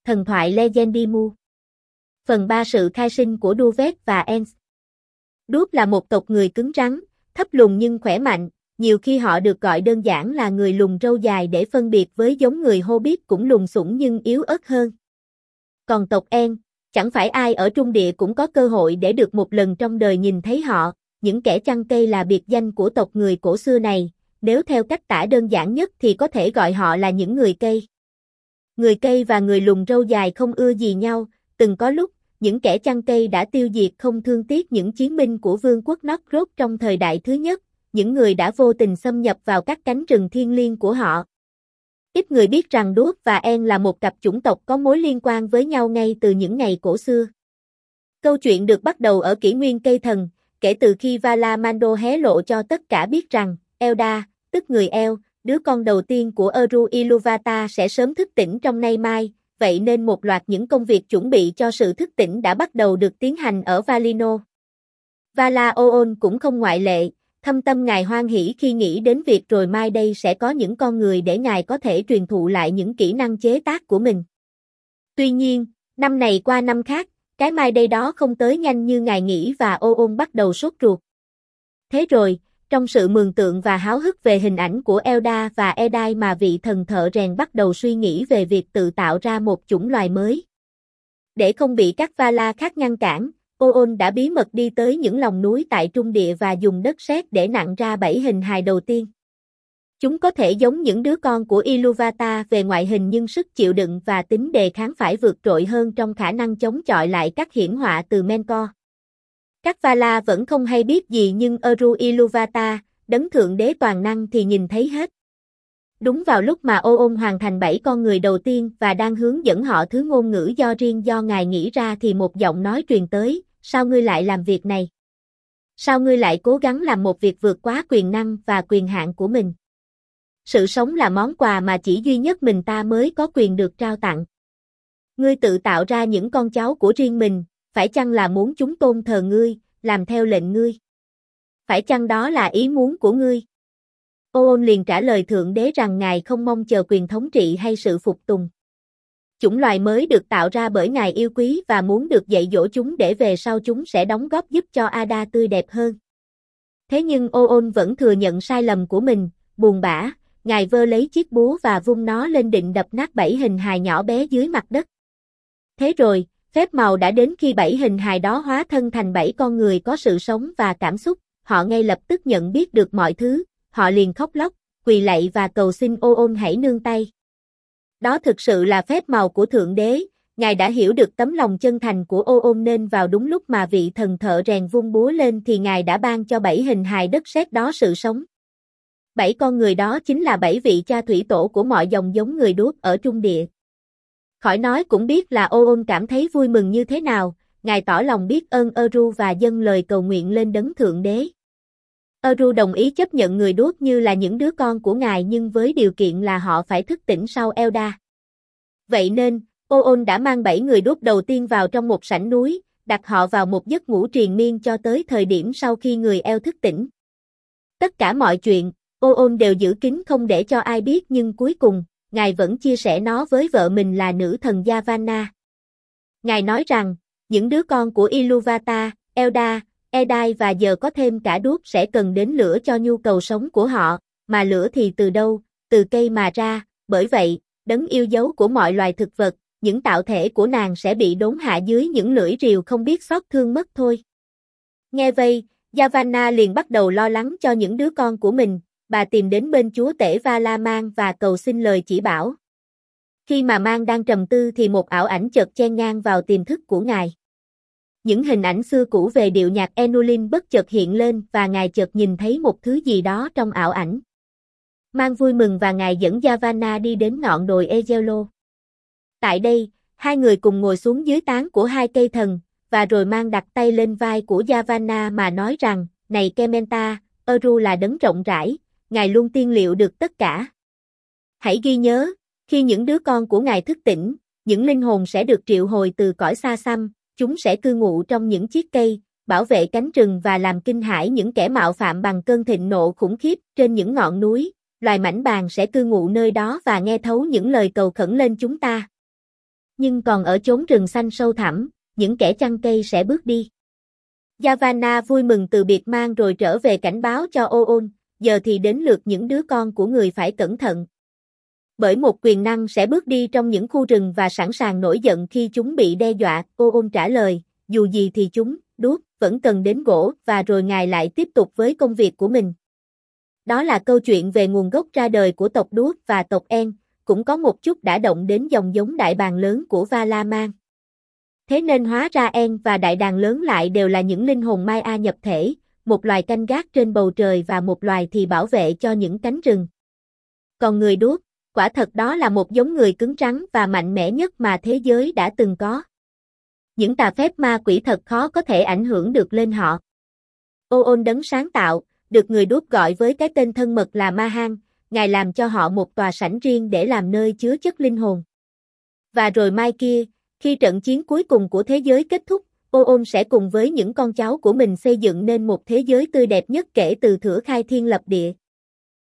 Thần thoại Legendimu. Phần 3 sự khai sinh của Duvet và Ents. Đuốc là một tộc người cứng rắn, thấp lùn nhưng khỏe mạnh, nhiều khi họ được gọi đơn giản là người lùn râu dài để phân biệt với giống người Hobbit cũng lùn xủng nhưng yếu ớt hơn. Còn tộc Ents, chẳng phải ai ở Trung Địa cũng có cơ hội để được một lần trong đời nhìn thấy họ, những kẻ chăn cây là biệt danh của tộc người cổ xưa này, nếu theo cách tả đơn giản nhất thì có thể gọi họ là những người cây. Người cây và người lùn râu dài không ưa gì nhau, từng có lúc, những kẻ chăn cây đã tiêu diệt không thương tiếc những chiến binh của vương quốc Northrop trong thời đại thứ nhất, những người đã vô tình xâm nhập vào các cánh rừng thiêng liêng của họ. Ít người biết rằng Đuốc và Ents là một cặp chủng tộc có mối liên quan với nhau ngay từ những ngày cổ xưa. Câu chuyện được bắt đầu ở kỷ nguyên cây thần, kể từ khi Valar Mando hé lộ cho tất cả biết rằng, Eldar, tức người Eo, đứa con đầu tiên của Eru Iluvatar sẽ sớm thức tỉnh trong nay mai, vậy nên một loạt những công việc chuẩn bị cho sự thức tỉnh đã bắt đầu được tiến hành ở Valinor. Valar Oon cũng không ngoại lệ, thâm tâm ngài hoan hỉ khi nghĩ đến việc rồi mai đây sẽ có những con người để ngài có thể truyền thụ lại những kỹ năng chế tác của mình. Tuy nhiên, năm này qua năm khác, cái mai đây đó không tới nhanh như ngài nghĩ và Oon bắt đầu sốt ruột. Thế rồi, trong sự mường tượng và háo hức về hình ảnh của Eldar và Edai mà vị thần thợ rèn bắt đầu suy nghĩ về việc tự tạo ra một chủng loài mới. Để không bị các Valar khác ngăn cản, Oon đã bí mật đi tới những lòng núi tại Trung Địa và dùng đất sét để nặn ra 7 hình hài đầu tiên. Chúng có thể giống những đứa con của Iluvatar về ngoại hình nhưng sức chịu đựng và tính đề kháng phải vượt trội hơn trong khả năng chống chọi lại các hiển họa từ Melkor. Các Valar vẫn không hay biết gì nhưng Eru Iluvatar, đấng thượng đế toàn năng thì nhìn thấy hết. Đúng vào lúc mà Oon hoàn thành 7 con người đầu tiên và đang hướng dẫn họ thứ ngôn ngữ do ngài nghĩ ra thì một giọng nói truyền tới, sao ngươi lại làm việc này? Sao ngươi lại cố gắng làm một việc vượt quá quyền năng và quyền hạn của mình? Sự sống là món quà mà chỉ duy nhất mình ta mới có quyền được trao tặng. Ngươi tự tạo ra những con cháu của riêng mình, phải chăng là muốn chúng tôn thờ ngươi, làm theo lệnh ngươi? Phải chăng đó là ý muốn của ngươi? Oon liền trả lời thượng đế rằng ngài không mong chờ quyền thống trị hay sự phục tùng. Chủng loài mới được tạo ra bởi ngài yêu quý và muốn được dạy dỗ chúng để về sau chúng sẽ đóng góp giúp cho Ada tươi đẹp hơn. Thế nhưng Oon vẫn thừa nhận sai lầm của mình, buồn bã, ngài vơ lấy chiếc búa và vung nó lên định đập nát 7 hình hài nhỏ bé dưới mặt đất. Thế rồi, phép màu đã đến khi 7 hình hài đó hóa thân thành 7 con người có sự sống và cảm xúc, họ ngay lập tức nhận biết được mọi thứ, họ liền khóc lóc, quỳ lạy và cầu xin Oon hãy nương tay. Đó thực sự là phép màu của Thượng Đế, ngài đã hiểu được tấm lòng chân thành của Oon nên vào đúng lúc mà vị thần thợ rèn vung búa lên thì ngài đã ban cho 7 hình hài đất sét đó sự sống. 7 con người đó chính là 7 vị cha thủy tổ của mọi dòng giống người Đuốc ở Trung Địa. Khỏi nói cũng biết là Oon cảm thấy vui mừng như thế nào, ngài tỏ lòng biết ơn Eru và dâng lời cầu nguyện lên đấng Thượng Đế. Eru đồng ý chấp nhận người Đuốc như là những đứa con của ngài nhưng với điều kiện là họ phải thức tỉnh sau Eldar. Vậy nên, Oon đã mang 7 người Đuốc đầu tiên vào trong một sảnh núi, đặt họ vào một giấc ngủ triền miên cho tới thời điểm sau khi người Eo thức tỉnh. Tất cả mọi chuyện, Oon đều giữ kín không để cho ai biết nhưng cuối cùng, ngài vẫn chia sẻ nó với vợ mình là nữ thần Yavanna. Ngài nói rằng, những đứa con của Iluvatar, Eldar, Edai và giờ có thêm cả Đuốc sẽ cần đến lửa cho nhu cầu sống của họ, mà lửa thì từ đâu, từ cây mà ra, bởi vậy, đấng yêu dấu của mọi loài thực vật, những tạo thể của nàng sẽ bị đốn hạ dưới những lưỡi rìu không biết xót thương mất thôi. Nghe vậy, Yavanna liền bắt đầu lo lắng cho những đứa con của mình, bà tìm đến bên chúa tể Valar Mang và cầu xin lời chỉ bảo. Khi mà Mang đang trầm tư thì một ảo ảnh chợt chen ngang vào tiềm thức của ngài. Những hình ảnh xưa cũ về điệu nhạc Enulin bất chợt hiện lên và ngài chợt nhìn thấy một thứ gì đó trong ảo ảnh. Mang vui mừng và ngài dẫn Yavanna đi đến ngọn đồi Egello. Tại đây, hai người cùng ngồi xuống dưới tán của hai cây thần, và rồi Mang đặt tay lên vai của Yavanna mà nói rằng, này Kementa, Eru là đấng rộng rãi, ngài luôn tiên liệu được tất cả. Hãy ghi nhớ, khi những đứa con của ngài thức tỉnh, những linh hồn sẽ được triệu hồi từ cõi xa xăm, chúng sẽ cư ngụ trong những chiếc cây, bảo vệ cánh rừng và làm kinh hãi những kẻ mạo phạm bằng cơn thịnh nộ khủng khiếp trên những ngọn núi, loài mảnh bàng sẽ cư ngụ nơi đó và nghe thấu những lời cầu khẩn lên chúng ta. Nhưng còn ở chốn rừng xanh sâu thẳm, những kẻ chăn cây sẽ bước đi. Yavanna vui mừng từ biệt mang rồi trở về cảnh báo cho Oon, giờ thì đến lượt những đứa con của người phải cẩn thận. Bởi một quyền năng sẽ bước đi trong những khu rừng và sẵn sàng nổi giận khi chúng bị đe dọa, Oon trả lời, dù gì thì chúng, đuốc, vẫn cần đến gỗ, và rồi ngài lại tiếp tục với công việc của mình. Đó là câu chuyện về nguồn gốc ra đời của tộc đuốc và tộc En, cũng có một chút đã động đến dòng giống đại bàng lớn của Valaman. Thế nên hóa ra En và đại đàn lớn lại đều là những linh hồn Maya nhập thể, một loài canh gác trên bầu trời và một loài thì bảo vệ cho những cánh rừng. Còn người đuốc, quả thật đó là một giống người cứng rắn và mạnh mẽ nhất mà thế giới đã từng có. Những tà phép ma quỷ thật khó có thể ảnh hưởng được lên họ. Oon đấng sáng tạo, được người đuốc gọi với cái tên thân mật là Mahan, ngài làm cho họ một tòa sảnh riêng để làm nơi chứa chất linh hồn. Và rồi mai kia, khi trận chiến cuối cùng của thế giới kết thúc, Oon sẽ cùng với những con cháu của mình xây dựng nên một thế giới tươi đẹp nhất kể từ thuở khai thiên lập địa.